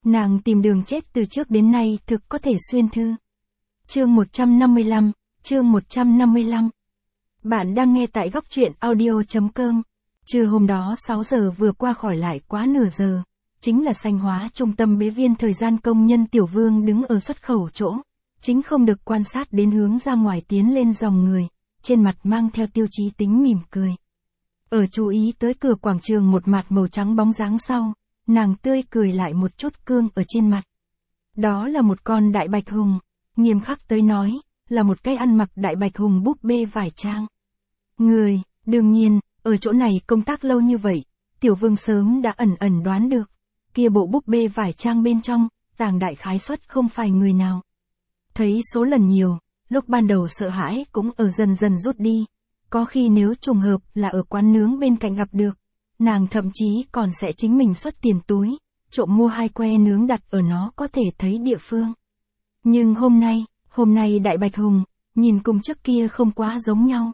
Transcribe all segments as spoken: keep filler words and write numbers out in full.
Nàng tìm đường chết từ trước đến nay thực có thể xuyên thư. Chương một trăm năm mươi lăm, chương một trăm năm mươi lăm. Bạn đang nghe tại góc truyện audio chấm com. Trưa hôm đó sáu giờ vừa qua khỏi lại quá nửa giờ. Chính là Sanh Hóa trung tâm bế viên thời gian công nhân Tiểu Vương đứng ở xuất khẩu chỗ. Chính không được quan sát đến hướng ra ngoài tiến lên dòng người, trên mặt mang theo tiêu chí tính mỉm cười. Ở chú ý tới cửa quảng trường một mặt màu trắng bóng dáng sau, nàng tươi cười lại một chút cương ở trên mặt. Đó là một con đại bạch hùng, nghiêm khắc tới nói, là một cái ăn mặc đại bạch hùng búp bê vải trang. Người, đương nhiên, ở chỗ này công tác lâu như vậy, Tiểu Vương sớm đã ẩn ẩn đoán được, kia bộ búp bê vải trang bên trong, tàng đại khái suất không phải người nào. Thấy số lần nhiều, lúc ban đầu sợ hãi cũng ở dần dần rút đi, có khi nếu trùng hợp là ở quán nướng bên cạnh gặp được, nàng thậm chí còn sẽ chính mình xuất tiền túi, trộm mua hai que nướng đặt ở nó có thể thấy địa phương. Nhưng hôm nay, hôm nay đại bạch hùng, nhìn cùng trước kia không quá giống nhau.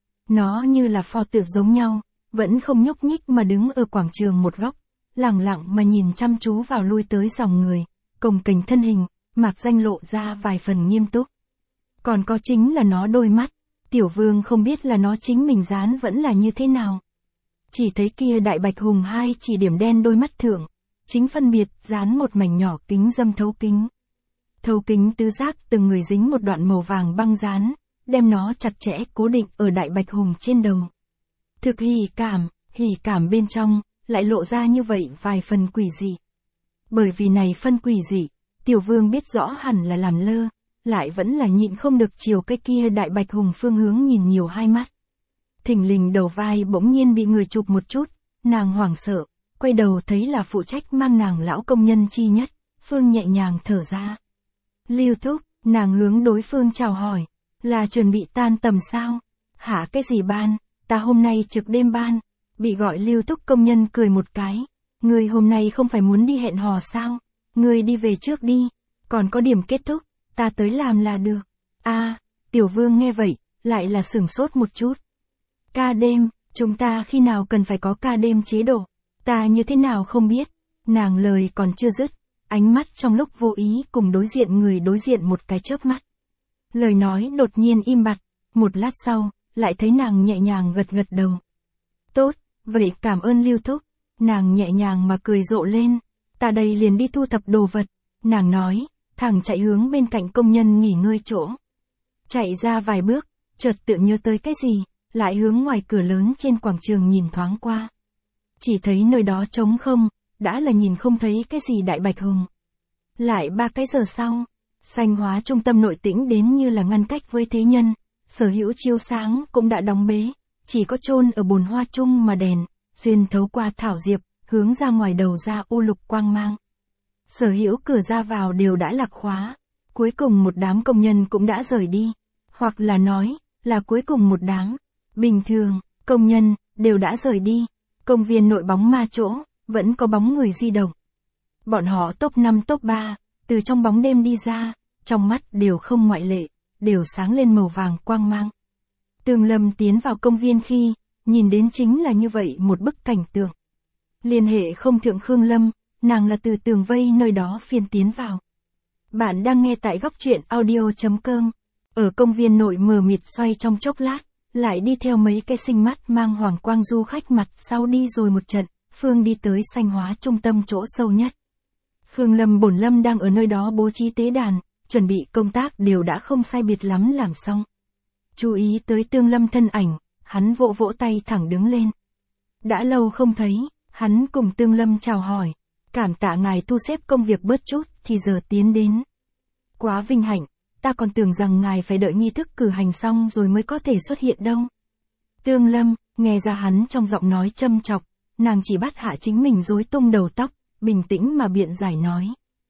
Nó như là pho tượng giống nhau, vẫn không nhúc nhích mà đứng ở quảng trường một góc, lẳng lặng mà nhìn chăm chú vào lui tới dòng người, cồng kềnh thân hình, mạc danh lộ ra vài phần nghiêm túc. Còn có chính là nó đôi mắt, Tiểu Vương không biết là nó chính mình dán vẫn là như thế nào. Chỉ thấy kia đại bạch hùng hai chỉ điểm đen đôi mắt thượng, chính phân biệt dán một mảnh nhỏ kính dâm thấu kính. Thấu kính tứ giác từng người dính một đoạn màu vàng băng dán, đem nó chặt chẽ cố định ở đại bạch hùng trên đầu. Thực hỉ cảm, hỉ cảm bên trong, lại lộ ra như vậy vài phần quỷ dị. Bởi vì này phân quỷ dị, Tiểu Vương biết rõ hẳn là làm lơ, lại vẫn là nhịn không được chiều cái kia đại bạch hùng phương hướng nhìn nhiều hai mắt. Thình lình đầu vai bỗng nhiên bị người chụp một chút, nàng hoảng sợ, quay đầu thấy là phụ trách mang nàng lão công nhân chi nhất, Phương nhẹ nhàng thở ra. Lưu Thúc, nàng hướng đối phương chào hỏi, là chuẩn bị tan tầm sao? Hả cái gì ban, ta hôm nay trực đêm ban, bị gọi Lưu Thúc công nhân cười một cái, ngươi hôm nay không phải muốn đi hẹn hò sao? Ngươi đi về trước đi, còn có điểm kết thúc, ta tới làm là được. A, à, Tiểu Vương nghe vậy, lại là sửng sốt một chút. Ca đêm, chúng ta khi nào cần phải có ca đêm chế độ, ta như thế nào không biết. Nàng lời còn chưa dứt, ánh mắt trong lúc vô ý cùng đối diện người đối diện một cái chớp mắt. Lời nói đột nhiên im bặt, một lát sau, lại thấy nàng nhẹ nhàng gật gật đầu. Tốt, vậy cảm ơn Lưu Thúc, nàng nhẹ nhàng mà cười rộ lên, ta đây liền đi thu thập đồ vật, nàng nói, thẳng chạy hướng bên cạnh công nhân nghỉ ngơi chỗ. Chạy ra vài bước, chợt tự nhớ tới cái gì, lại hướng ngoài cửa lớn trên quảng trường nhìn thoáng qua. Chỉ thấy nơi đó trống không, đã là nhìn không thấy cái gì đại bạch hùng. Lại ba cái giờ sau, Sanh Hóa trung tâm nội tĩnh đến như là ngăn cách với thế nhân, sở hữu chiếu sáng cũng đã đóng bế, chỉ có chôn ở bồn hoa chung mà đèn, xuyên thấu qua thảo diệp, hướng ra ngoài đầu ra u lục quang mang. Sở hữu cửa ra vào đều đã lạc khóa, cuối cùng một đám công nhân cũng đã rời đi, hoặc là nói, là cuối cùng một đám. Bình thường, công nhân, đều đã rời đi, công viên nội bóng ma chỗ, vẫn có bóng người di động. Bọn họ top năm top ba, từ trong bóng đêm đi ra, trong mắt đều không ngoại lệ, đều sáng lên màu vàng quang mang. Tường Lâm tiến vào công viên khi, nhìn đến chính là như vậy một bức cảnh tượng. Liên hệ không thượng Khương Lâm, nàng là từ tường vây nơi đó phiên tiến vào. Bạn đang nghe tại góc truyện audio chấm com, ở công viên nội mờ mịt xoay trong chốc lát, lại đi theo mấy cái sinh mắt mang hoàng quang du khách mặt sau đi rồi một trận, Phương đi tới Sanh Hóa trung tâm chỗ sâu nhất. Khương Lâm bổn lâm đang ở nơi đó bố trí tế đàn, chuẩn bị công tác đều đã không sai biệt lắm làm xong. Chú ý tới Tương Lâm thân ảnh, hắn vỗ vỗ tay thẳng đứng lên. Đã lâu không thấy, hắn cùng Tương Lâm chào hỏi, cảm tạ ngài thu xếp công việc bớt chút thì giờ tiến đến. Quá vinh hạnh, ta còn tưởng rằng ngài phải đợi nghi thức cử hành xong rồi mới có thể xuất hiện đâu. Tương Lâm, nghe ra hắn trong giọng nói châm chọc, nàng chỉ bắt hạ chính mình rối tung đầu tóc, bình tĩnh mà biện giải nói.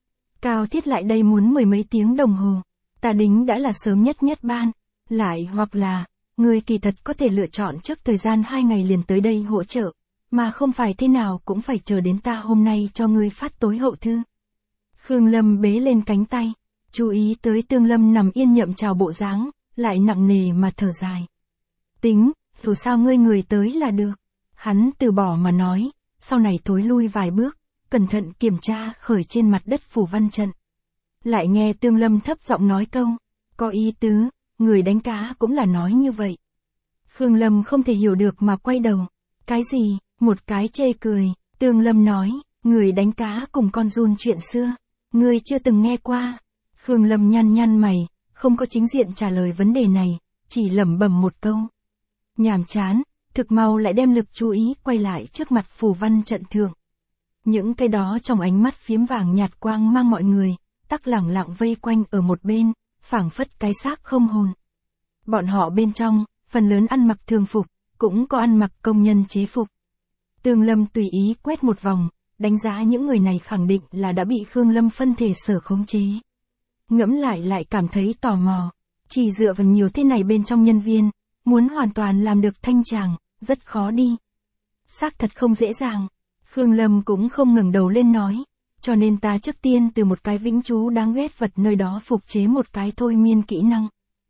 Cao thiết lại đây muốn mười mấy tiếng đồng hồ, ta đính đã là sớm nhất nhất ban, lại hoặc là, người kỳ thật có thể lựa chọn trước thời gian hai ngày liền tới đây hỗ trợ, mà không phải thế nào cũng phải chờ đến ta hôm nay cho ngươi phát tối hậu thư. Khương Lâm bế lên cánh tay, chú ý tới Tương Lâm nằm yên nhậm chào bộ dáng, lại nặng nề mà thở dài. Tính, dù sao ngươi người tới là được. Hắn từ bỏ mà nói, sau này thối lui vài bước, cẩn thận kiểm tra khởi trên mặt đất phù văn trận. Lại nghe Tương Lâm thấp giọng nói câu, có ý tứ, người đánh cá cũng là nói như vậy. Khương Lâm không thể hiểu được mà quay đầu. Cái gì? Một cái chê cười. Tương Lâm nói, người đánh cá cùng con giun chuyện xưa. Ngươi chưa từng nghe qua. Khương Lâm nhăn nhăn mày, không có chính diện trả lời vấn đề này, chỉ lẩm bẩm một câu. Nhàm chán, thực mau lại đem lực chú ý quay lại trước mặt phù văn trận thượng. Những cái đó trong ánh mắt phiếm vàng nhạt quang mang mọi người, tắc lẳng lặng vây quanh ở một bên, phảng phất cái xác không hồn. Bọn họ bên trong, phần lớn ăn mặc thường phục, cũng có ăn mặc công nhân chế phục. Tương Lâm tùy ý quét một vòng, đánh giá những người này khẳng định là đã bị Khương Lâm phân thể sở khống chế. Ngẫm lại lại cảm thấy tò mò, chỉ dựa vào nhiều thế này bên trong nhân viên, muốn hoàn toàn làm được thanh tràng, rất khó đi. Xác thật không dễ dàng. Khương Lâm cũng không ngẩng đầu lên nói, cho nên ta trước tiên từ một cái vĩnh chú đáng ghét vật nơi đó phục chế một cái thôi miên kỹ năng.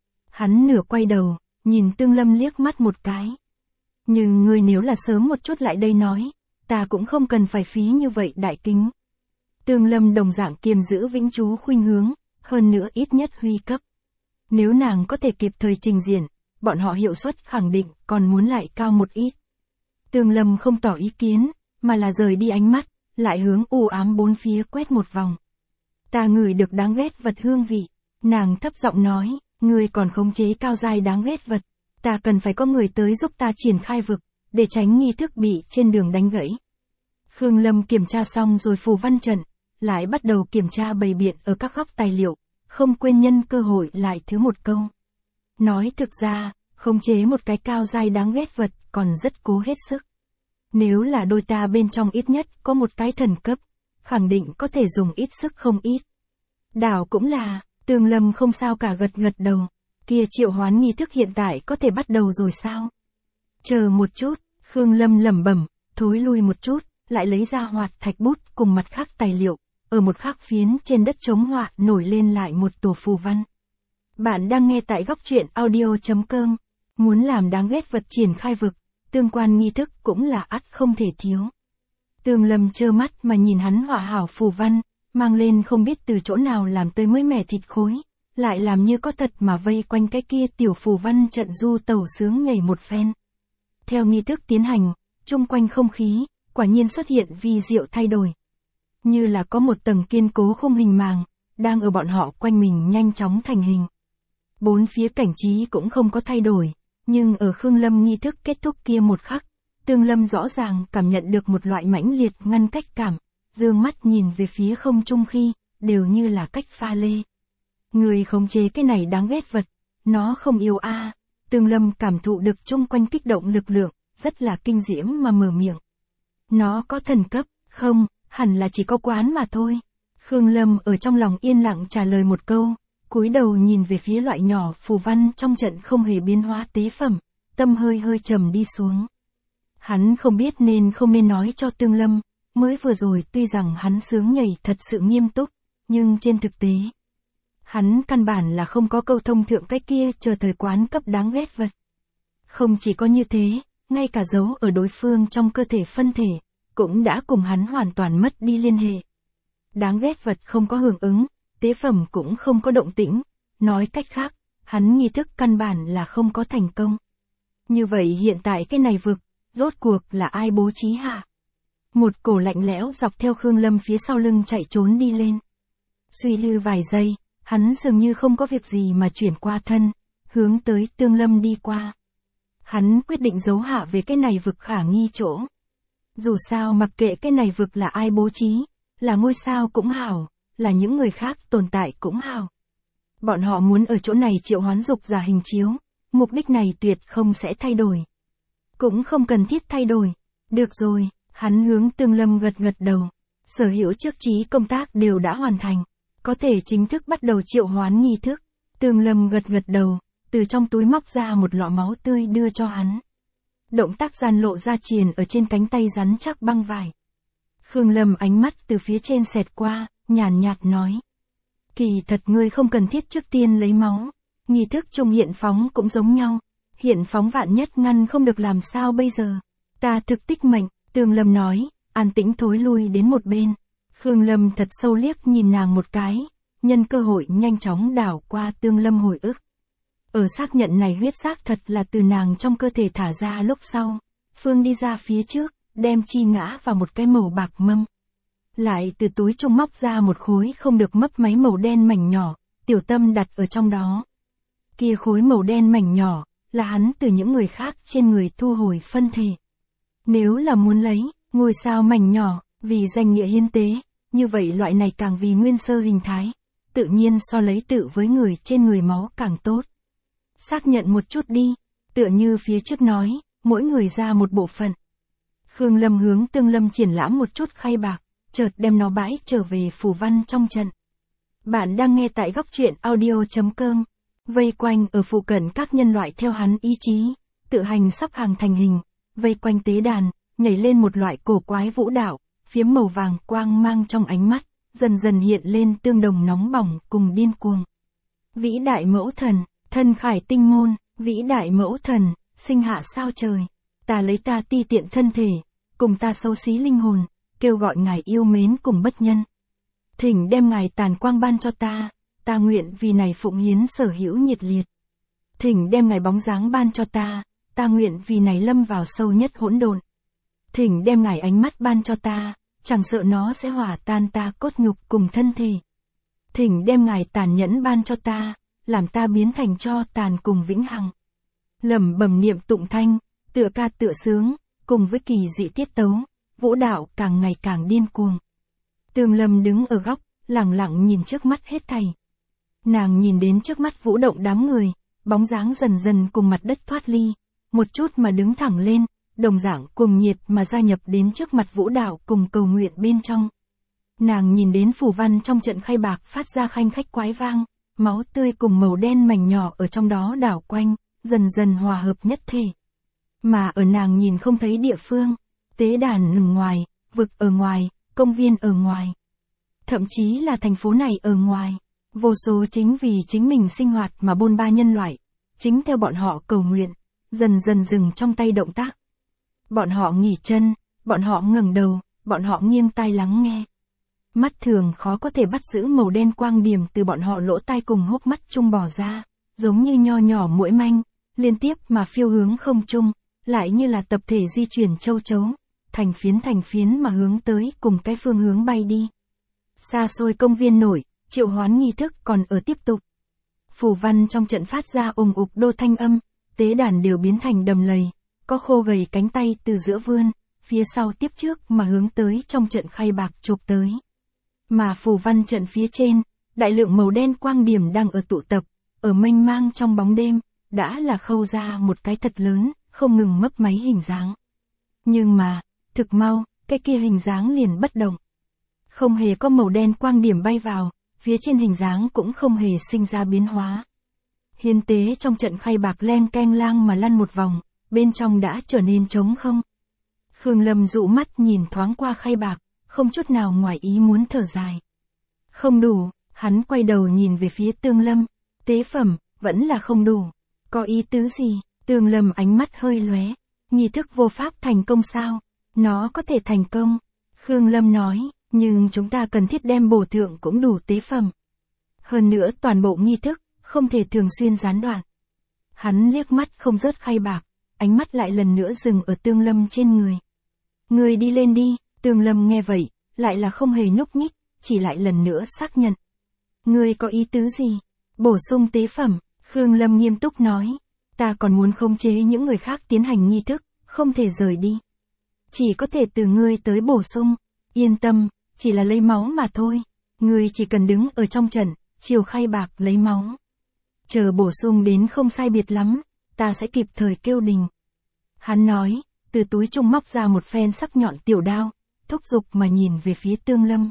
Hắn nửa quay đầu, nhìn Tương Lâm liếc mắt một cái. Nhưng ngươi nếu là sớm một chút lại đây nói, ta cũng không cần phải phí như vậy đại kính. Tương Lâm đồng dạng kiềm giữ vĩnh chú khuynh hướng, hơn nữa ít nhất huy cấp. Nếu nàng có thể kịp thời trình diễn, bọn họ hiệu suất khẳng định còn muốn lại cao một ít. Tương Lâm không tỏ ý kiến, mà là rời đi ánh mắt, lại hướng u ám bốn phía quét một vòng. Ta ngửi được đáng ghét vật hương vị, nàng thấp giọng nói, ngươi còn khống chế cao giai đáng ghét vật, ta cần phải có người tới giúp ta triển khai vực, để tránh nghi thức bị trên đường đánh gãy. Khương Lâm kiểm tra xong rồi phù văn trận, lại bắt đầu kiểm tra bày biện ở các góc tài liệu, không quên nhân cơ hội lại thứ một câu. Nói thực ra, khống chế một cái cao giai đáng ghét vật còn rất cố hết sức. Nếu là đôi ta bên trong ít nhất có một cái thần cấp, khẳng định có thể dùng ít sức không ít. Đảo cũng là, Tương Lâm không sao cả gật gật đầu, kia triệu hoán nghi thức hiện tại có thể bắt đầu rồi sao? Chờ một chút, Khương Lâm lẩm bẩm, thối lui một chút, lại lấy ra hoạt thạch bút cùng mặt khác tài liệu, ở một khắc phiến trên đất trống họa nổi lên lại một tổ phù văn. Bạn đang nghe tại góc truyện audio chấm com, muốn làm đáng ghét vật triển khai vực, tương quan nghi thức cũng là ắt không thể thiếu. Tương Lâm trơ mắt mà nhìn hắn họa hảo phù văn, mang lên không biết từ chỗ nào làm tới mới mẻ thịt khối, lại làm như có thật mà vây quanh cái kia tiểu phù văn trận du tẩu sướng nhảy một phen. Theo nghi thức tiến hành, chung quanh không khí, quả nhiên xuất hiện vi diệu thay đổi. Như là có một tầng kiên cố khung hình màng, đang ở bọn họ quanh mình nhanh chóng thành hình. Bốn phía cảnh trí cũng không có thay đổi, nhưng ở Khương Lâm nghi thức kết thúc kia một khắc, Tương Lâm rõ ràng cảm nhận được một loại mãnh liệt ngăn cách cảm, dương mắt nhìn về phía không trung khi, đều như là cách pha lê. Người khống chế cái này đáng ghét vật, nó không yêu a. À. Tương Lâm cảm thụ được chung quanh kích động lực lượng, rất là kinh diễm mà mở miệng. Nó có thần cấp, không, hẳn là chỉ có quán mà thôi. Khương Lâm ở trong lòng yên lặng trả lời một câu, cúi đầu nhìn về phía loại nhỏ phù văn trong trận không hề biến hóa tế phẩm, tâm hơi hơi trầm đi xuống. Hắn không biết nên không nên nói cho Tương Lâm, mới vừa rồi tuy rằng hắn sướng nhảy thật sự nghiêm túc, nhưng trên thực tế, hắn căn bản là không có câu thông thượng cái kia chờ thời quán cấp đáng ghét vật. Không chỉ có như thế, ngay cả dấu ở đối phương trong cơ thể phân thể, cũng đã cùng hắn hoàn toàn mất đi liên hệ. Đáng ghét vật không có hưởng ứng, tế phẩm cũng không có động tĩnh, nói cách khác, hắn nghi thức căn bản là không có thành công. Như vậy hiện tại cái này vực, rốt cuộc là ai bố trí hả? Một cổ lạnh lẽo dọc theo Khương Lâm phía sau lưng chạy trốn đi lên. Suy lư vài giây, hắn dường như không có việc gì mà chuyển qua thân, hướng tới Tương Lâm đi qua. Hắn quyết định giấu hạ về cái này vực khả nghi chỗ. Dù sao mặc kệ cái này vực là ai bố trí, là ngôi sao cũng hảo, là những người khác tồn tại cũng hảo. Bọn họ muốn ở chỗ này triệu hoán dục giả hình chiếu, mục đích này tuyệt không sẽ thay đổi. Cũng không cần thiết thay đổi. Được rồi, hắn hướng Tương Lâm gật gật đầu. Sở hữu trước trí công tác đều đã hoàn thành, có thể chính thức bắt đầu triệu hoán nghi thức. Tương Lâm gật gật đầu, từ trong túi móc ra một lọ máu tươi đưa cho hắn. Động tác gian lộ ra triền ở trên cánh tay rắn chắc băng vải. Khương Lâm ánh mắt từ phía trên xẹt qua, nhàn nhạt nói. Kỳ thật ngươi không cần thiết trước tiên lấy máu. Nghi thức chung hiện phóng cũng giống nhau. Hiện phóng vạn nhất ngăn không được làm sao bây giờ. Ta thực tích mệnh, Tương Lâm nói, an tĩnh thối lui đến một bên. Khương Lâm thật sâu liếc nhìn nàng một cái, nhân cơ hội nhanh chóng đảo qua Tương Lâm hồi ức. Ở xác nhận này huyết xác thật là từ nàng trong cơ thể thả ra lúc sau, Phương đi ra phía trước, đem chi ngã vào một cái màu bạc mâm. Lại từ túi trung móc ra một khối không được mấp máy màu đen mảnh nhỏ, Tiểu Tâm đặt ở trong đó. Kia khối màu đen mảnh nhỏ, là hắn từ những người khác trên người thu hồi phân thể. Nếu là muốn lấy, ngôi sao mảnh nhỏ, vì danh nghĩa hiến tế, như vậy loại này càng vì nguyên sơ hình thái, tự nhiên so lấy tự với người trên người máu càng tốt. Xác nhận một chút đi, tựa như phía trước nói, mỗi người ra một bộ phận. Khương Lâm hướng Tương Lâm triển lãm một chút khay bạc, chợt đem nó bãi trở về phù văn trong trận. Bạn đang nghe tại góc truyện audio.com, vây quanh ở phụ cận các nhân loại theo hắn ý chí, tự hành sắp hàng thành hình, vây quanh tế đàn, nhảy lên một loại cổ quái vũ đạo, phiếm màu vàng quang mang trong ánh mắt, dần dần hiện lên tương đồng nóng bỏng cùng điên cuồng. Vĩ đại mẫu thần, thân khải tinh môn, vĩ đại mẫu thần, sinh hạ sao trời, ta lấy ta ti tiện thân thể, cùng ta xấu xí linh hồn, kêu gọi ngài yêu mến cùng bất nhân. Thỉnh đem ngài tàn quang ban cho ta, ta nguyện vì này phụng hiến sở hữu nhiệt liệt. Thỉnh đem ngài bóng dáng ban cho ta, ta nguyện vì này lâm vào sâu nhất hỗn độn. Thỉnh đem ngài ánh mắt ban cho ta, chẳng sợ nó sẽ hỏa tan ta cốt nhục cùng thân thể. Thỉnh đem ngài tàn nhẫn ban cho ta, làm ta biến thành tro tàn cùng vĩnh hằng. Lẩm bẩm niệm tụng thanh, tựa ca tựa sướng, cùng với kỳ dị tiết tấu, vũ đạo càng ngày càng điên cuồng. Tương Lâm đứng ở góc, lặng lặng nhìn trước mắt hết thảy. Nàng nhìn đến trước mắt vũ động đám người, bóng dáng dần dần cùng mặt đất thoát ly, một chút mà đứng thẳng lên, đồng dạng cùng nhiệt mà gia nhập đến trước mặt vũ đạo cùng cầu nguyện bên trong. Nàng nhìn đến phù văn trong trận khay bạc phát ra khanh khách quái vang, máu tươi cùng màu đen mảnh nhỏ ở trong đó đảo quanh, dần dần hòa hợp nhất thể. Mà ở nàng nhìn không thấy địa phương, tế đàn ở ngoài, vực ở ngoài, công viên ở ngoài. Thậm chí là thành phố này ở ngoài, vô số chính vì chính mình sinh hoạt mà bôn ba nhân loại, chính theo bọn họ cầu nguyện, dần dần dừng trong tay động tác. Bọn họ nghỉ chân, bọn họ ngẩng đầu, bọn họ nghiêng tai lắng nghe. Mắt thường khó có thể bắt giữ màu đen quang điểm từ bọn họ lỗ tai cùng hốc mắt trung bò ra, giống như nho nhỏ muỗi manh, liên tiếp mà phiêu hướng không trung, lại như là tập thể di chuyển châu chấu, thành phiến thành phiến mà hướng tới cùng cái phương hướng bay đi. Xa xôi công viên nổi, triệu hoán nghi thức còn ở tiếp tục. Phù văn trong trận phát ra ùng ục đô thanh âm, tế đàn đều biến thành đầm lầy, có khô gầy cánh tay từ giữa vươn, phía sau tiếp trước mà hướng tới trong trận khay bạc chụp tới. Mà phù văn trận phía trên, đại lượng màu đen quang điểm đang ở tụ tập, ở mênh mang trong bóng đêm, đã là khâu ra một cái thật lớn, không ngừng mấp máy hình dáng. Nhưng mà, thực mau, cái kia hình dáng liền bất động. Không hề có màu đen quang điểm bay vào, phía trên hình dáng cũng không hề sinh ra biến hóa. Hiến tế trong trận khay bạc len keng lang mà lăn một vòng, bên trong đã trở nên trống không. Khương Lâm dụ mắt nhìn thoáng qua khay bạc, không chút nào ngoài ý muốn thở dài. Không đủ, hắn quay đầu nhìn về phía Tương Lâm, tế phẩm, vẫn là không đủ. Có ý tứ gì? Tương Lâm ánh mắt hơi lóe, nghi thức vô pháp thành công sao? Nó có thể thành công. Khương Lâm nói, nhưng chúng ta cần thiết đem bổ thượng cũng đủ tế phẩm. Hơn nữa toàn bộ nghi thức, không thể thường xuyên gián đoạn. Hắn liếc mắt không rớt khay bạc, ánh mắt lại lần nữa dừng ở Tương Lâm trên người. Người đi lên đi, Tương Lâm nghe vậy, lại là không hề nhúc nhích, chỉ lại lần nữa xác nhận. Người có ý tứ gì? Bổ sung tế phẩm, Khương Lâm nghiêm túc nói. Ta còn muốn khống chế những người khác tiến hành nghi thức, không thể rời đi. Chỉ có thể từ ngươi tới bổ sung. Yên tâm, chỉ là lấy máu mà thôi. Ngươi chỉ cần đứng ở trong trận, chiều khay bạc lấy máu. Chờ bổ sung đến không sai biệt lắm, ta sẽ kịp thời kêu đình. Hắn nói, từ túi trung móc ra một phen sắc nhọn tiểu đao, thúc giục mà nhìn về phía Tương Lâm.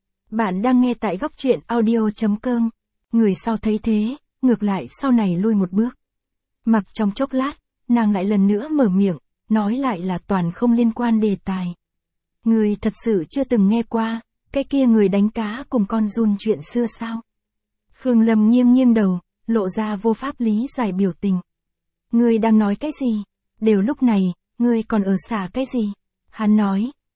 Bạn đang nghe tại góc truyện audio.com. Người sau thấy thế, ngược lại sau này lui một bước. Mặc trong chốc lát, nàng lại lần nữa mở miệng, nói lại là toàn không liên quan đề tài. Người thật sự chưa từng nghe qua, cái kia người đánh cá cùng con giun chuyện xưa sao? Khương Lâm nghiêng nghiêng đầu, lộ ra vô pháp lý giải biểu tình. Người đang nói cái gì? Đều lúc này, người còn ở xả cái gì? Hắn nói,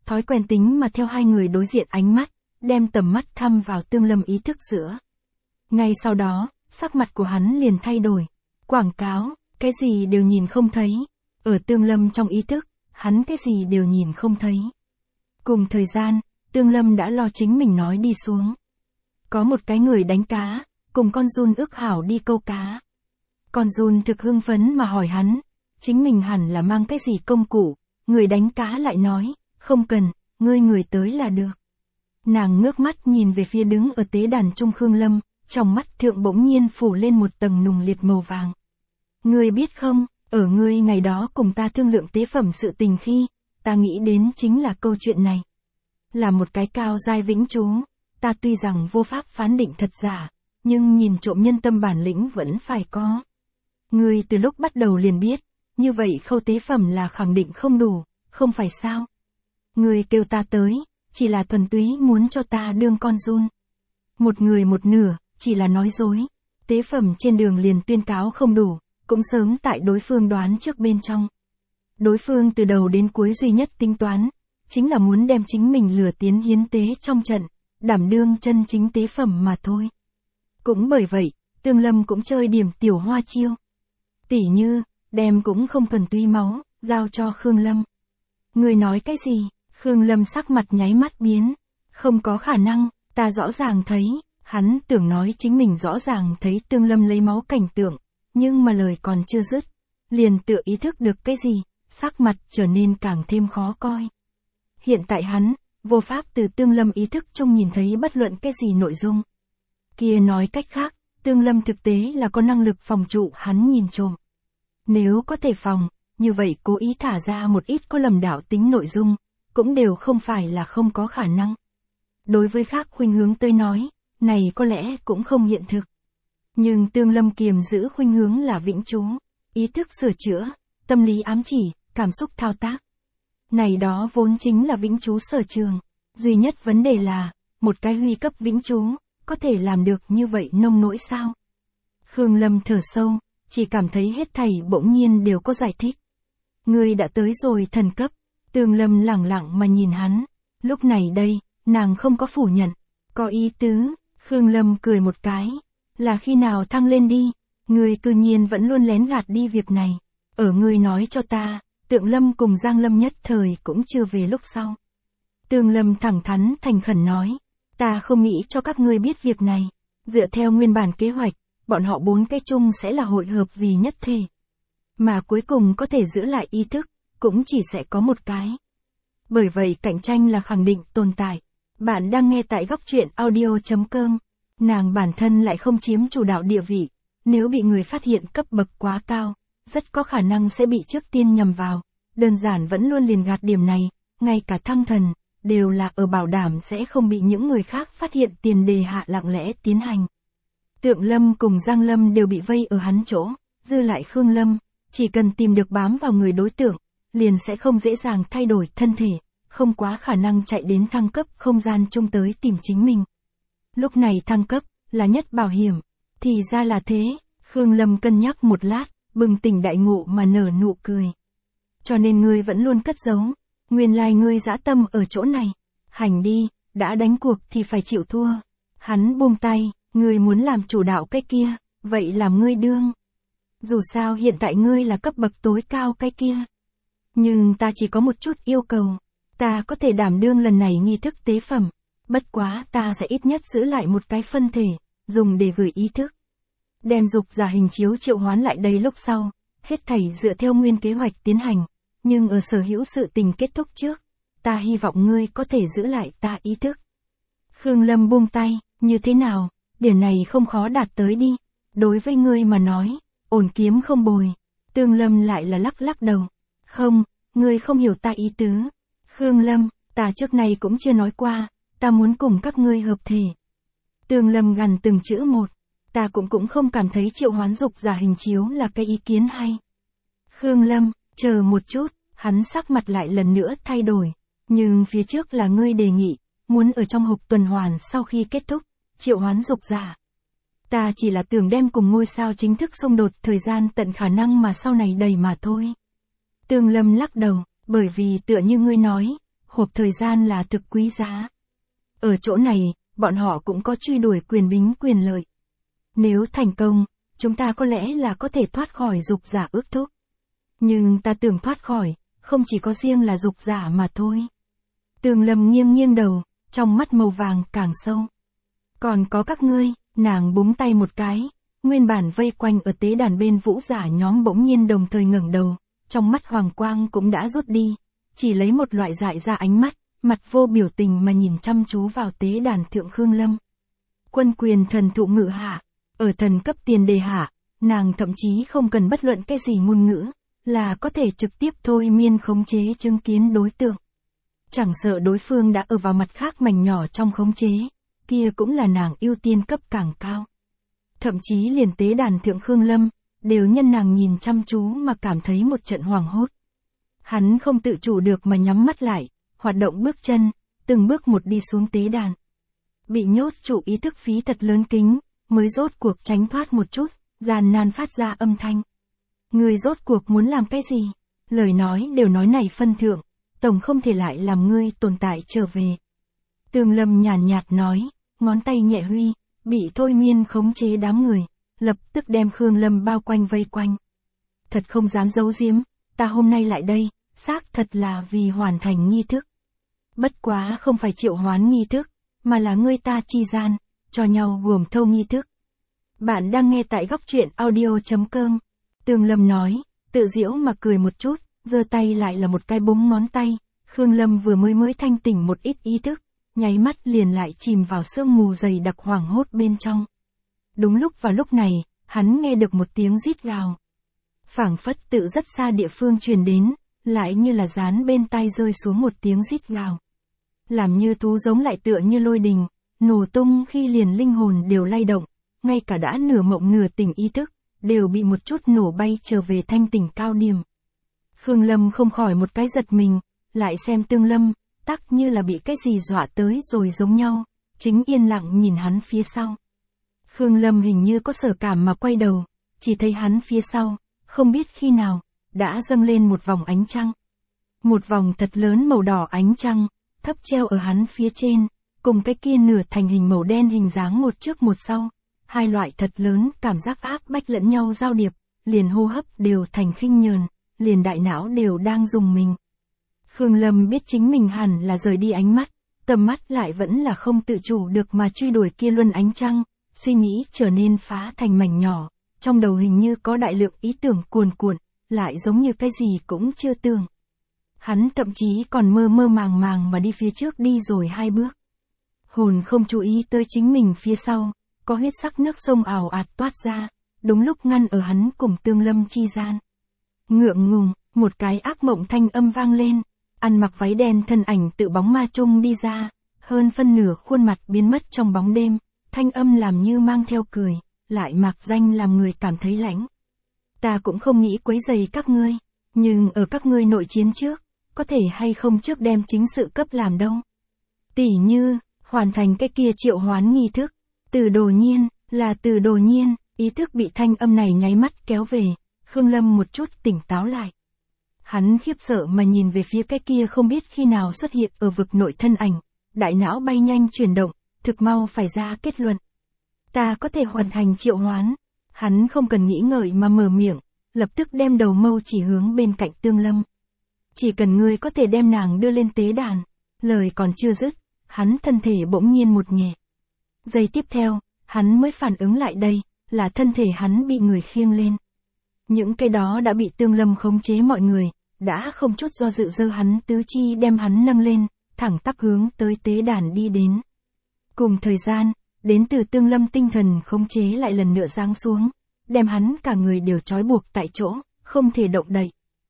thói quen tính mà theo hai người đối diện ánh mắt, đem tầm mắt thăm vào Tương Lâm ý thức giữa. Ngay sau đó, sắc mặt của hắn liền thay đổi. Quảng cáo, cái gì đều nhìn không thấy. Ở Tương Lâm trong ý thức, hắn cái gì đều nhìn không thấy. Cùng thời gian, Tương Lâm đã lo chính mình nói đi xuống. Có một cái người đánh cá, cùng con giun ước hảo đi câu cá. Con giun thực hưng phấn mà hỏi hắn, chính mình hẳn là mang cái gì công cụ, người đánh cá lại nói, không cần, ngươi người tới là được. Nàng ngước mắt nhìn về phía đứng ở tế đàn trung Khương Lâm, trong mắt thượng bỗng nhiên phủ lên một tầng nùng liệt màu vàng. Ngươi biết không, ở ngươi ngày đó cùng ta thương lượng tế phẩm sự tình khi, ta nghĩ đến chính là câu chuyện này. Là một cái cao giai vĩnh chú, ta tuy rằng vô pháp phán định thật giả, nhưng nhìn trộm nhân tâm bản lĩnh vẫn phải có. Ngươi từ lúc bắt đầu liền biết, như vậy khâu tế phẩm là khẳng định không đủ, không phải sao? Ngươi kêu ta tới, chỉ là thuần túy muốn cho ta đương con giun. Một người một nửa, chỉ là nói dối. Tế phẩm trên đường liền tuyên cáo không đủ, cũng sớm tại đối phương đoán trước bên trong. Đối phương từ đầu đến cuối duy nhất tính toán, chính là muốn đem chính mình lừa tiến hiến tế trong trận, đảm đương chân chính tế phẩm mà thôi. Cũng bởi vậy, Tương Lâm cũng chơi điểm tiểu hoa chiêu. Tỉ như, đem cũng không thuần túy máu, giao cho Khương Lâm. Người nói cái gì? Khương Lâm sắc mặt nháy mắt biến. Không có khả năng, ta rõ ràng thấy, hắn tưởng nói chính mình rõ ràng thấy Tương Lâm lấy máu cảnh tượng, nhưng mà lời còn chưa dứt, liền tự ý thức được cái gì, sắc mặt trở nên càng thêm khó coi. Hiện tại hắn, vô pháp từ Tương Lâm ý thức trông nhìn thấy bất luận cái gì nội dung. Kia nói cách khác, Tương Lâm thực tế là có năng lực phòng trụ hắn nhìn trộm. Nếu có thể phòng, như vậy cố ý thả ra một ít có lầm đạo tính nội dung, cũng đều không phải là không có khả năng. Đối với khác khuynh hướng tới nói, này có lẽ cũng không hiện thực. Nhưng Tương Lâm kiềm giữ khuynh hướng là vĩnh chú, ý thức sửa chữa, tâm lý ám chỉ, cảm xúc thao tác. Này đó vốn chính là vĩnh chú sở trường. Duy nhất vấn đề là, một cái huy cấp vĩnh chú, có thể làm được như vậy nông nỗi sao? Khương Lâm thở sâu, chỉ cảm thấy hết thảy bỗng nhiên đều có giải thích. Ngươi đã tới rồi thần cấp. Tương Lâm lẳng lặng mà nhìn hắn. Lúc này đây, nàng không có phủ nhận. Có ý tứ, Khương Lâm cười một cái. Là khi nào thăng lên đi, ngươi cư nhiên vẫn luôn lén gạt đi việc này. Ở ngươi nói cho ta, Tượng Lâm cùng Giang Lâm nhất thời cũng chưa về lúc sau. Tương Lâm thẳng thắn thành khẩn nói, ta không nghĩ cho các ngươi biết việc này. Dựa theo nguyên bản kế hoạch, bọn họ bốn cái chung sẽ là hội hợp vì nhất thể. Mà cuối cùng có thể giữ lại ý thức, cũng chỉ sẽ có một cái. Bởi vậy cạnh tranh là khẳng định tồn tại. Bạn đang nghe tại góc truyện audio chấm com. Nàng bản thân lại không chiếm chủ đạo địa vị. Nếu bị người phát hiện cấp bậc quá cao, rất có khả năng sẽ bị trước tiên nhầm vào. Đơn giản vẫn luôn liền gạt điểm này, ngay cả thăng thần, đều là ở bảo đảm sẽ không bị những người khác phát hiện tiền đề hạ lặng lẽ tiến hành. Tượng Lâm cùng Giang Lâm đều bị vây ở hắn chỗ, dư lại Khương Lâm, chỉ cần tìm được bám vào người đối tượng, liền sẽ không dễ dàng thay đổi thân thể, không quá khả năng chạy đến thăng cấp không gian chung tới tìm chính mình. Lúc này thăng cấp, là nhất bảo hiểm. Thì ra là thế, Khương Lâm cân nhắc một lát, bừng tỉnh đại ngộ mà nở nụ cười. Cho nên ngươi vẫn luôn cất giấu, nguyên lai ngươi dã tâm ở chỗ này. Hành đi, đã đánh cuộc thì phải chịu thua. Hắn buông tay, ngươi muốn làm chủ đạo cái kia, vậy làm ngươi đương. Dù sao hiện tại ngươi là cấp bậc tối cao cái kia. Nhưng ta chỉ có một chút yêu cầu. Ta có thể đảm đương lần này nghi thức tế phẩm. Bất quá ta sẽ ít nhất giữ lại một cái phân thể, dùng để gửi ý thức. Đem dục giả hình chiếu triệu hoán lại đây lúc sau, hết thảy dựa theo nguyên kế hoạch tiến hành. Nhưng ở sở hữu sự tình kết thúc trước, ta hy vọng ngươi có thể giữ lại ta ý thức. Khương Lâm buông tay, như thế nào, điểm này không khó đạt tới đi. Đối với ngươi mà nói, ổn kiếm không bồi. Tương Lâm lại là lắc lắc đầu. Không, ngươi không hiểu ta ý tứ. Khương Lâm, ta trước này cũng chưa nói qua, ta muốn cùng các ngươi hợp thể. Tương Lâm gằn từng chữ một. Ta cũng cũng không cảm thấy triệu hoán dục giả hình chiếu là cái ý kiến hay. Khương Lâm, chờ một chút, hắn sắc mặt lại lần nữa thay đổi. Nhưng phía trước là ngươi đề nghị, muốn ở trong hộp tuần hoàn sau khi kết thúc, triệu hoán dục giả. Ta chỉ là tưởng đem cùng ngôi sao chính thức xung đột thời gian tận khả năng mà sau này đầy mà thôi. Tương Lâm lắc đầu, bởi vì tựa như ngươi nói, hộp thời gian là thực quý giá. Ở chỗ này, bọn họ cũng có truy đuổi quyền bính quyền lợi. Nếu thành công, chúng ta có lẽ là có thể thoát khỏi dục giả ước thúc. Nhưng ta tưởng thoát khỏi, không chỉ có riêng là dục giả mà thôi. Tường Lâm nghiêng nghiêng đầu, trong mắt màu vàng càng sâu. Còn có các ngươi, nàng búng tay một cái, nguyên bản vây quanh ở tế đàn bên vũ giả nhóm bỗng nhiên đồng thời ngẩng đầu, trong mắt hoàng quang cũng đã rút đi, chỉ lấy một loại dại ra ánh mắt, mặt vô biểu tình mà nhìn chăm chú vào tế đàn thượng Khương Lâm. Quân quyền thần thụ ngự hạ, ở thần cấp tiền đề hạ, nàng thậm chí không cần bất luận cái gì ngôn ngữ, là có thể trực tiếp thôi miên khống chế chứng kiến đối tượng. Chẳng sợ đối phương đã ở vào mặt khác mảnh nhỏ trong khống chế, kia cũng là nàng ưu tiên cấp càng cao. Thậm chí liền tế đàn thượng Khương Lâm, đều nhân nàng nhìn chăm chú mà cảm thấy một trận hoảng hốt. Hắn không tự chủ được mà nhắm mắt lại, hoạt động bước chân, từng bước một đi xuống tế đàn. Bị nhốt trụ ý thức phí thật lớn kính, mới rốt cuộc tránh thoát một chút, gian nan phát ra âm thanh. Ngươi rốt cuộc muốn làm cái gì? Lời nói đều nói này phân thượng, tổng không thể lại làm ngươi tồn tại trở về. Tường Lâm nhàn nhạt nói, ngón tay nhẹ huy, bị thôi miên khống chế đám người, lập tức đem Khương Lâm bao quanh vây quanh. Thật không dám giấu giếm, ta hôm nay lại đây, xác thật là vì hoàn thành nghi thức. Bất quá không phải triệu hoán nghi thức, mà là ngươi ta chi gian, cho nhau gồm thâu nghi thức. Bạn đang nghe tại góc truyện audio chấm com. Tường Lâm nói, tự giễu mà cười một chút, giơ tay lại là một cái búng ngón tay. Khương Lâm vừa mới mới thanh tỉnh một ít ý thức, nháy mắt liền lại chìm vào sương mù dày đặc hoảng hốt bên trong. Đúng lúc vào lúc này, hắn nghe được một tiếng rít gào. Phảng phất tự rất xa địa phương truyền đến, lại như là dán bên tai rơi xuống một tiếng rít gào. Làm như thú giống lại tựa như lôi đình, nổ tung khi liền linh hồn đều lay động, ngay cả đã nửa mộng nửa tỉnh ý thức, đều bị một chút nổ bay trở về thanh tỉnh cao điểm. Khương Lâm không khỏi một cái giật mình, lại xem Tương Lâm, tắc như là bị cái gì dọa tới rồi giống nhau, chính yên lặng nhìn hắn phía sau. Khương Lâm hình như có sở cảm mà quay đầu, chỉ thấy hắn phía sau, không biết khi nào, đã dâng lên một vòng ánh trăng. Một vòng thật lớn màu đỏ ánh trăng, thấp treo ở hắn phía trên, cùng cái kia nửa thành hình màu đen hình dáng một trước một sau. Hai loại thật lớn cảm giác áp bách lẫn nhau giao điệp, liền hô hấp đều thành khinh nhờn, liền đại não đều đang dùng mình. Khương Lâm biết chính mình hẳn là rời đi ánh mắt, tầm mắt lại vẫn là không tự chủ được mà truy đuổi kia luân ánh trăng, suy nghĩ trở nên phá thành mảnh nhỏ, trong đầu hình như có đại lượng ý tưởng cuồn cuộn, lại giống như cái gì cũng chưa tưởng. Hắn thậm chí còn mơ mơ màng màng mà đi phía trước đi rồi hai bước. Hồn không chú ý tới chính mình phía sau, có huyết sắc nước sông ảo ạt toát ra, đúng lúc ngăn ở hắn cùng Tương Lâm chi gian. Ngượng ngùng, một cái ác mộng thanh âm vang lên, ăn mặc váy đen thân ảnh tự bóng ma chung đi ra, hơn phân nửa khuôn mặt biến mất trong bóng đêm, thanh âm làm như mang theo cười, lại mạc danh làm người cảm thấy lãnh. Ta cũng không nghĩ quấy rầy các ngươi, nhưng ở các ngươi nội chiến trước, có thể hay không trước đem chính sự cấp làm đâu. Tỉ như, hoàn thành cái kia triệu hoán nghi thức, từ đồ nhiên, là từ đồ nhiên, ý thức bị thanh âm này nháy mắt kéo về, Khương Lâm một chút tỉnh táo lại. Hắn khiếp sợ mà nhìn về phía cái kia không biết khi nào xuất hiện ở vực nội thân ảnh, đại não bay nhanh chuyển động, thực mau phải ra kết luận. Ta có thể hoàn thành triệu hoán, hắn không cần nghĩ ngợi mà mở miệng, lập tức đem đầu mâu chỉ hướng bên cạnh Tương Lâm. Chỉ cần ngươi có thể đem nàng đưa lên tế đàn, lời còn chưa dứt, hắn thân thể bỗng nhiên một nhẹ. Giây tiếp theo, hắn mới phản ứng lại đây, là thân thể hắn bị người khiêng lên. Những cái đó đã bị Tương Lâm khống chế mọi người, đã không chút do dự dơ hắn tứ chi đem hắn nâng lên, thẳng tắp hướng tới tế đàn đi đến. Cùng thời gian, đến từ Tương Lâm tinh thần khống chế lại lần nữa giáng xuống, đem hắn cả người đều trói buộc tại chỗ, không thể động đậy.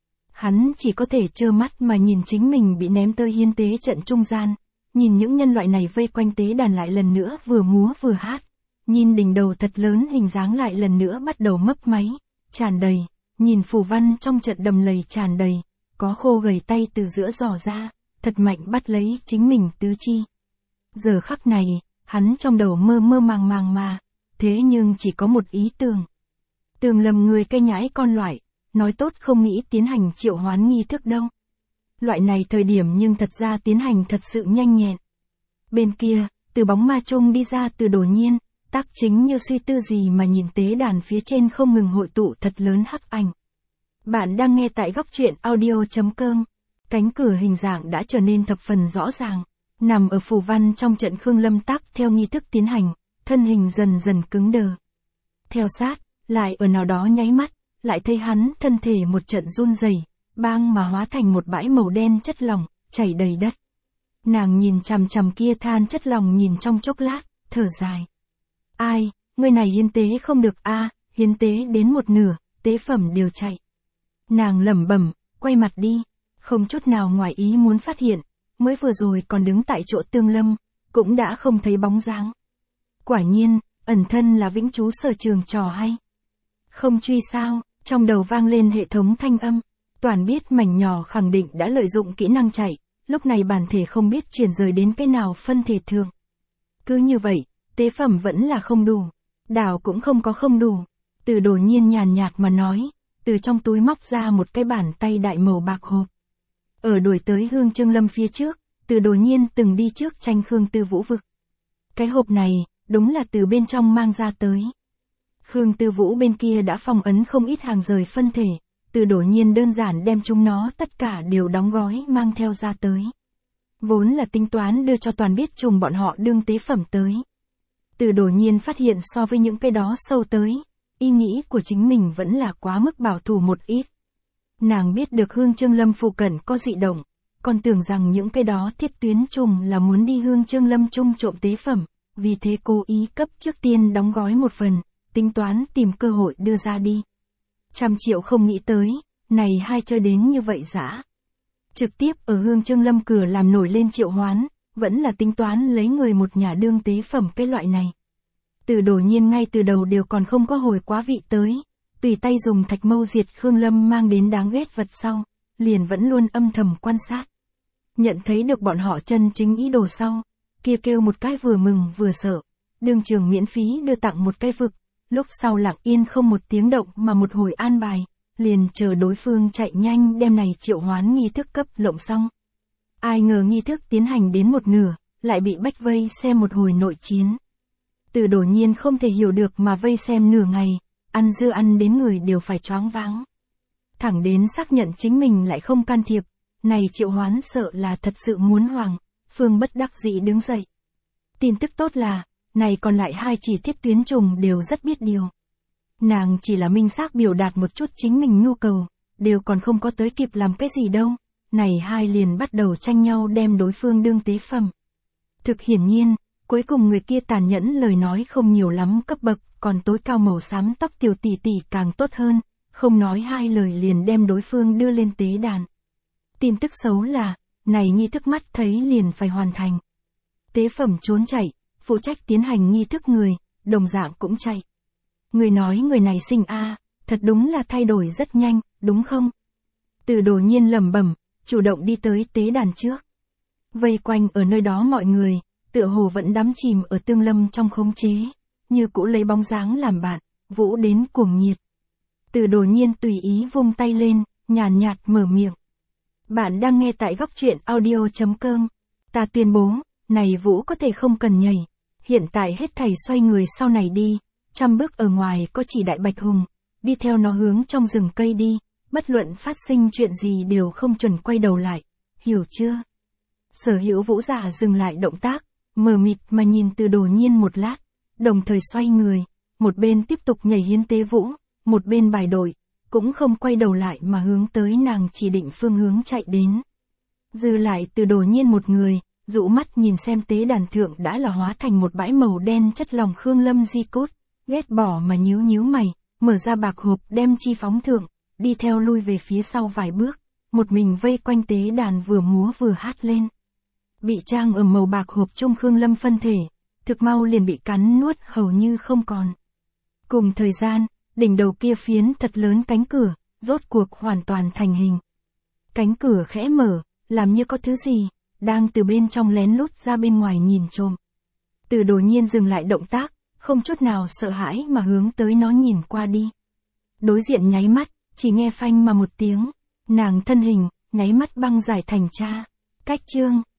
Hắn chỉ có thể trơ mắt mà nhìn chính mình bị ném tới hiến tế trận trung gian, nhìn những nhân loại này vây quanh tế đàn lại lần nữa vừa múa vừa hát, nhìn đỉnh đầu thật lớn hình dáng lại lần nữa bắt đầu mấp máy, tràn đầy, nhìn phù văn trong trận đầm lầy tràn đầy, có khô gầy tay từ giữa giò ra, thật mạnh bắt lấy chính mình tứ chi. Giờ khắc này, hắn trong đầu mơ mơ màng màng mà, thế nhưng chỉ có một ý tưởng. Tưởng lầm người cây nhãi con loại, nói tốt không nghĩ tiến hành triệu hoán nghi thức đâu. Loại này thời điểm nhưng thật ra tiến hành thật sự nhanh nhẹn. Bên kia, từ bóng ma chung đi ra Từ Đồ Nhiên, tác chính như suy tư gì mà nhìn tế đàn phía trên không ngừng hội tụ thật lớn hắc ảnh. Bạn đang nghe tại góc truyện audio.com. Cánh cửa hình dạng đã trở nên thập phần rõ ràng. Nằm ở phù văn trong trận Khương Lâm tác theo nghi thức tiến hành, thân hình dần dần cứng đờ. Theo sát, lại ở nào đó nháy mắt, lại thấy hắn thân thể một trận run rẩy, bang mà hóa thành một bãi màu đen chất lỏng, chảy đầy đất. Nàng nhìn chằm chằm kia than chất lỏng nhìn trong chốc lát, thở dài. Ai, người này hiến tế không được a, à, hiến tế đến một nửa, tế phẩm đều chạy. Nàng lẩm bẩm, quay mặt đi, không chút nào ngoài ý muốn phát hiện, mới vừa rồi còn đứng tại chỗ Tương Lâm, cũng đã không thấy bóng dáng. Quả nhiên, ẩn thân là Vĩnh Chú sở trường trò hay. Không truy sao, trong đầu vang lên hệ thống thanh âm, Toàn biết mảnh nhỏ khẳng định đã lợi dụng kỹ năng chạy, lúc này bản thể không biết chuyển rời đến cái nào phân thể thường. Cứ như vậy, tế phẩm vẫn là không đủ, đảo cũng không có không đủ. Từ Đồ Nhiên nhàn nhạt mà nói, từ trong túi móc ra một cái bàn tay đại màu bạc hộp. Ở đuổi tới Hương Trương Lâm phía trước, Từ Đồ Nhiên từng đi trước tranh Khương Tư Vũ vực. Cái hộp này, đúng là từ bên trong mang ra tới. Khương Tư Vũ bên kia đã phong ấn không ít hàng rời phân thể, Từ Đồ Nhiên đơn giản đem chúng nó tất cả đều đóng gói mang theo ra tới. Vốn là tính toán đưa cho Toàn biết trùng bọn họ đương tế phẩm tới. Từ Đồ Nhiên phát hiện so với những cái đó sâu tới, ý nghĩ của chính mình vẫn là quá mức bảo thủ một ít. Nàng biết được Hương Trương Lâm phụ cận có dị động, còn tưởng rằng những cái đó thiết tuyến trùng là muốn đi Hương Trương Lâm chung trộm tế phẩm, vì thế cố ý cấp trước tiên đóng gói một phần, tính toán tìm cơ hội đưa ra đi. Trăm triệu không nghĩ tới, này hai chơi đến như vậy dã. Trực tiếp ở Hương Trương Lâm cửa làm nổi lên triệu hoán, vẫn là tính toán lấy người một nhà đương tế phẩm cái loại này. Từ Đồ Nhiên ngay từ đầu đều còn không có hồi quá vị tới, tùy tay dùng thạch mâu diệt Khương Lâm mang đến đáng ghét vật sau, liền vẫn luôn âm thầm quan sát. Nhận thấy được bọn họ chân chính ý đồ sau, kia kêu một cái vừa mừng vừa sợ, đương trường miễn phí đưa tặng một cái vực, lúc sau lặng yên không một tiếng động mà một hồi an bài, liền chờ đối phương chạy nhanh đem này triệu hoán nghi thức cấp lộng xong. Ai ngờ nghi thức tiến hành đến một nửa, lại bị bách vây xem một hồi nội chiến. Từ Đồ Nhiên không thể hiểu được mà vây xem nửa ngày, ăn dưa ăn đến người đều phải choáng váng. Thẳng đến xác nhận chính mình lại không can thiệp, này triệu hoán sợ là thật sự muốn hoàng, Phương bất đắc dĩ đứng dậy. Tin tức tốt là, này còn lại hai chỉ thiết tuyến trùng đều rất biết điều. Nàng chỉ là minh xác biểu đạt một chút chính mình nhu cầu, đều còn không có tới kịp làm cái gì đâu, này hai liền bắt đầu tranh nhau đem đối phương đương tế phẩm. Thực hiển nhiên, cuối cùng người kia tàn nhẫn lời nói không nhiều lắm cấp bậc, còn tối cao màu xám tóc tiểu tỷ tỷ càng tốt hơn, không nói hai lời liền đem đối phương đưa lên tế đàn. Tin tức xấu là, này nghi thức mắt thấy liền phải hoàn thành. Tế phẩm trốn chạy, phụ trách tiến hành nghi thức người, đồng dạng cũng chạy. Người nói người này sinh a, à, thật đúng là thay đổi rất nhanh, đúng không? Từ Đồ Nhiên lẩm bẩm, chủ động đi tới tế đàn trước. Vây quanh ở nơi đó mọi người, tựa hồ vẫn đắm chìm ở Tương Lâm trong khống chế, như cũ lấy bóng dáng làm bạn, vũ đến cuồng nhiệt. Từ Đồ Nhiên tùy ý vung tay lên, nhàn nhạt mở miệng. Bạn đang nghe tại góc truyện audio.com. Ta tuyên bố, này vũ có thể không cần nhảy. Hiện tại hết thảy xoay người sau này đi, trăm bước ở ngoài có chỉ đại bạch hùng, đi theo nó hướng trong rừng cây đi, bất luận phát sinh chuyện gì đều không chuẩn quay đầu lại, hiểu chưa? Sở Hữu Vũ giả dừng lại động tác, mờ mịt mà nhìn Từ Đồ Nhiên một lát, đồng thời xoay người, một bên tiếp tục nhảy hiến tế vũ, một bên bài đội, cũng không quay đầu lại mà hướng tới nàng chỉ định phương hướng chạy đến. Dư lại Từ Đồ Nhiên một người, dụ mắt nhìn xem tế đàn thượng đã là hóa thành một bãi màu đen chất lỏng Khương Lâm di cốt, ghét bỏ mà nhíu nhíu mày, mở ra bạc hộp đem chi phóng thượng, đi theo lui về phía sau vài bước, một mình vây quanh tế đàn vừa múa vừa hát lên. Bị trang ở màu bạc hộp trung Khương Lâm phân thể, thực mau liền bị cắn nuốt hầu như không còn. Cùng thời gian, đỉnh đầu kia phiến thật lớn cánh cửa, rốt cuộc hoàn toàn thành hình. Cánh cửa khẽ mở, làm như có thứ gì, đang từ bên trong lén lút ra bên ngoài nhìn trộm. Từ Đồ Nhiên dừng lại động tác, không chút nào sợ hãi mà hướng tới nó nhìn qua đi. Đối diện nháy mắt, chỉ nghe phanh mà một tiếng, nàng thân hình, nháy mắt băng giải thành cha. Cách chương